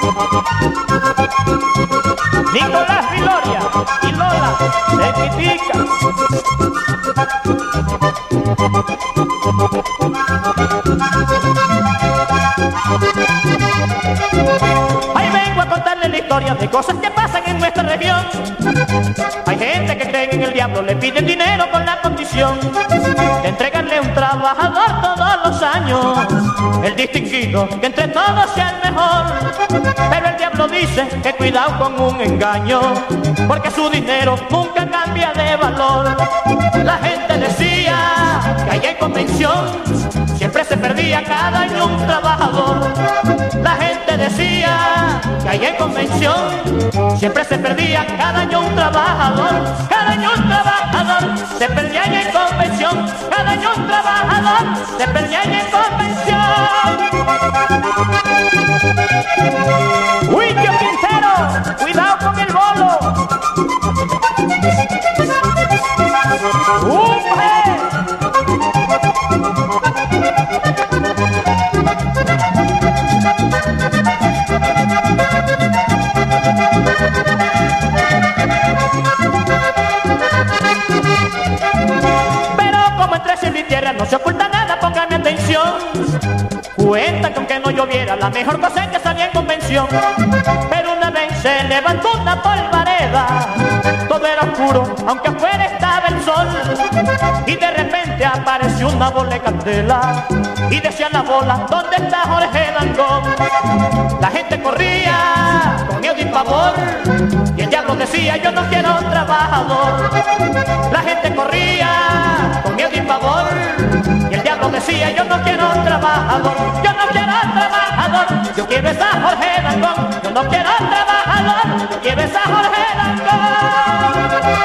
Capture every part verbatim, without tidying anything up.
Nicolás Viloria y Lola se critica. Ahí vengo a contarle la historia de cosas que pasan en nuestra región. Hay gente que cree en el diablo, le piden dinero con la condición de entregarle un trabajador todos los años, el distinguido, que entre todos sea el mejor. Pero el diablo dice que cuidado con un engaño, porque su dinero nunca cambia de valor. La gente decía que allá en convención siempre se perdía cada año un trabajador. La gente decía que allá en convención siempre se perdía cada año un trabajador. Cada año un trabajador se perdía allá en convención. Cada año un trabajador se perdía allá en convención. Huicho Quintero, cuidado con el bolo. ¡Umbe! Pero como entre cielo y tierra no se oculta nada, póngame atención. Cuenta con que no lloviera, la mejor cosecha salía en convención. Pero una vez se levantó una polvareda, todo era oscuro, aunque afuera estaba el sol. Y de repente apareció una bola de candela, y decía la bola, ¿dónde está Jorge Dangond? La gente corría con miedo y pavor, y el diablo decía, yo no quiero un trabajador. La gente corría con miedo y pavor, y el diablo decía, yo no quiero un trabajador. Yo no quiero un trabajador, yo quiero esa Jorge Dangond. Yo no quiero un trabajador, yo quiero esa Jorge Dangond.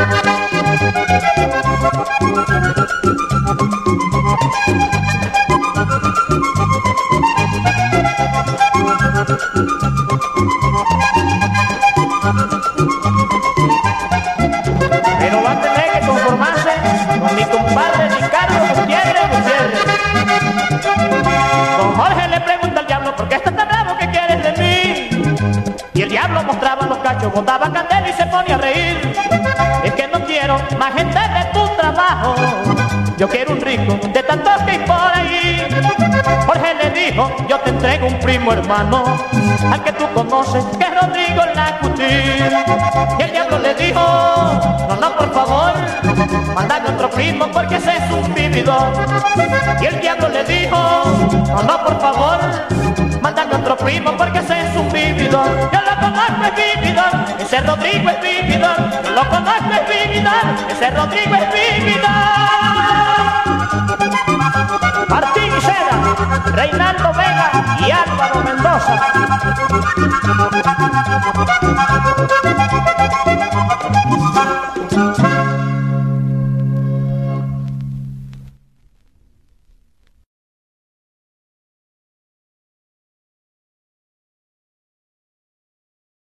Pero va a tener que conformarse con mi compadre Ricardo Gutiérrez Gutiérrez. Don Jorge le pregunta al diablo, ¿por qué estás tan bravo? ¿Qué quieres de mí? Y el diablo mostraba los cachos, botaba candela y se ponía a reír. Es que no quiero más gente de tu trabajo, yo quiero un rico de tantos que hay por ahí. Jorge le dijo, yo te entrego un primo hermano, al que tú conoces, que es Rodrigo Lacutir. Y el diablo le dijo, no, no, por favor, mandame otro primo porque ese es un vividor. Y el diablo le dijo, no, no, por favor, mándame otro primo porque ese es un vividor. Yo lo conozco, es vividor, ese Rodrigo es vividor. Yo lo conozco, es vividor, ese Rodrigo es vividor. Martín Seda, Reinaldo Vega y Álvaro Mendoza.